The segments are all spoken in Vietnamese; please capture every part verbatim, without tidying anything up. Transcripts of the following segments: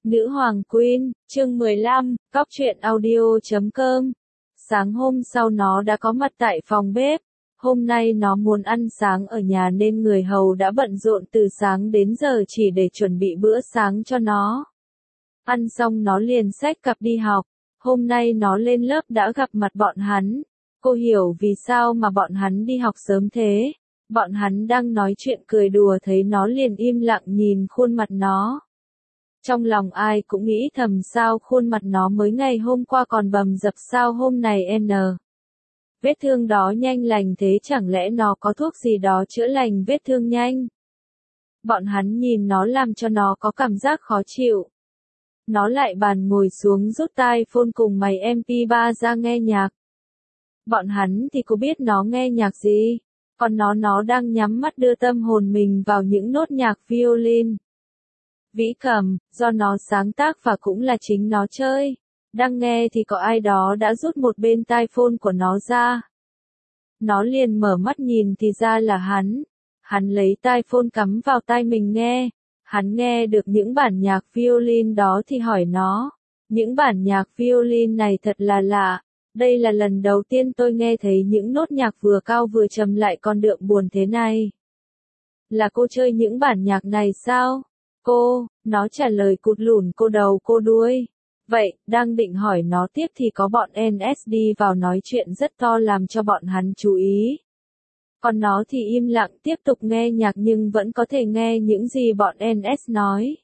Nữ hoàng Queen, chương mười lăm, cóc truyện audio chấm com. Sáng hôm sau nó đã có mặt tại phòng bếp. Hôm nay nó muốn ăn sáng ở nhà nên người hầu đã bận rộn từ sáng đến giờ chỉ để chuẩn bị bữa sáng cho nó. Ăn xong nó liền xách cặp đi học. Hôm nay nó lên lớp đã gặp mặt bọn hắn. Cô hiểu vì sao mà bọn hắn đi học sớm thế. Bọn hắn đang nói chuyện cười đùa thấy nó liền im lặng nhìn khuôn mặt nó. Trong lòng ai cũng nghĩ thầm sao khuôn mặt nó mới ngày hôm qua còn bầm dập sao hôm này n. Vết thương đó nhanh lành thế chẳng lẽ nó có thuốc gì đó chữa lành vết thương nhanh. Bọn hắn nhìn nó làm cho nó có cảm giác khó chịu. Nó lại bàn ngồi xuống rút tai phone cùng máy em pê ba ra nghe nhạc. Bọn hắn thì có biết nó nghe nhạc gì, còn nó nó đang nhắm mắt đưa tâm hồn mình vào những nốt nhạc violin. Vĩ cầm, do nó sáng tác và cũng là chính nó chơi. Đang nghe thì có ai đó đã rút một bên tai phone của nó ra. Nó liền mở mắt nhìn thì ra là hắn. Hắn lấy tai phone cắm vào tai mình nghe. Hắn nghe được những bản nhạc violin đó thì hỏi nó. Những bản nhạc violin này thật là lạ. Đây là lần đầu tiên tôi nghe thấy những nốt nhạc vừa cao vừa trầm lại còn đượm buồn thế này. Là cô chơi những bản nhạc này sao? Cô, nó trả lời cụt lủn cô đầu cô đuôi. Vậy, đang định hỏi nó tiếp thì có bọn en ét đi vào nói chuyện rất to làm cho bọn hắn chú ý. Còn nó thì im lặng tiếp tục nghe nhạc nhưng vẫn có thể nghe những gì bọn en ét nói.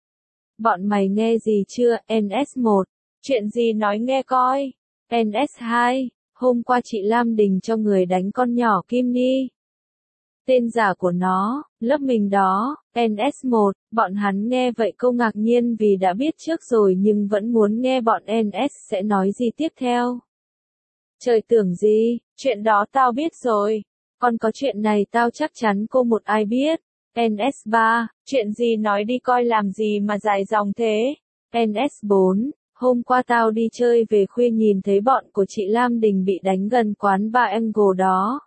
Bọn mày nghe gì chưa, en ét một? Chuyện gì nói nghe coi. en ét hai, hôm qua chị Lam Đình cho người đánh con nhỏ Kim Ni. Tên giả của nó, lớp mình đó, en ét một, bọn hắn nghe vậy câu ngạc nhiên vì đã biết trước rồi nhưng vẫn muốn nghe bọn en ét sẽ nói gì tiếp theo. Trời tưởng gì, chuyện đó tao biết rồi, còn có chuyện này tao chắc chắn cô một ai biết. en ét ba, chuyện gì nói đi coi làm gì mà dài dòng thế. en ét bốn, hôm qua tao đi chơi về khuya nhìn thấy bọn của chị Lam Đình bị đánh gần quán bar Angle đó.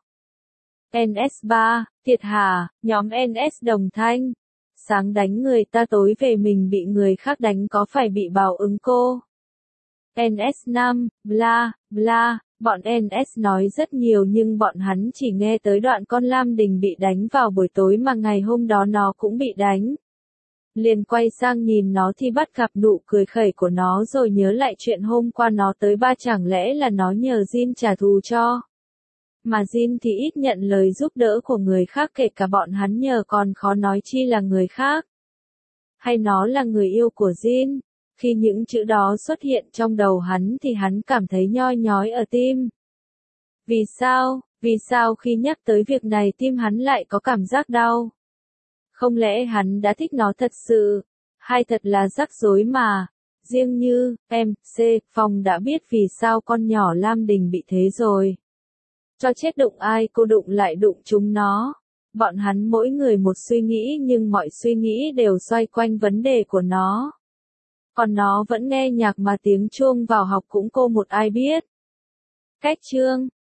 en ét ba, thiệt hả, nhóm en ét đồng thanh. Sáng đánh người ta tối về mình bị người khác đánh có phải bị báo ứng cô? en ét năm, bla, bla, bọn en ét nói rất nhiều nhưng bọn hắn chỉ nghe tới đoạn con Lam Đình bị đánh vào buổi tối mà ngày hôm đó nó cũng bị đánh. Liền quay sang nhìn nó thì bắt gặp nụ cười khẩy của nó rồi nhớ lại chuyện hôm qua nó tới ba chẳng lẽ là nó nhờ Jin trả thù cho. Mà Jin thì ít nhận lời giúp đỡ của người khác kể cả bọn hắn nhờ còn khó nói chi là người khác. Hay nó là người yêu của Jin. Khi những chữ đó xuất hiện trong đầu hắn thì hắn cảm thấy nhoi nhói ở tim. Vì sao, vì sao khi nhắc tới việc này tim hắn lại có cảm giác đau? Không lẽ hắn đã thích nó thật sự? Hay thật là rắc rối mà? Riêng như, em, C, Phong đã biết vì sao con nhỏ Lam Đình bị thế rồi. Cho chết đụng ai cô đụng lại đụng chúng nó. Bọn hắn mỗi người một suy nghĩ nhưng mọi suy nghĩ đều xoay quanh vấn đề của nó. Còn nó vẫn nghe nhạc mà tiếng chuông vào học cũng cô một ai biết. Cách chương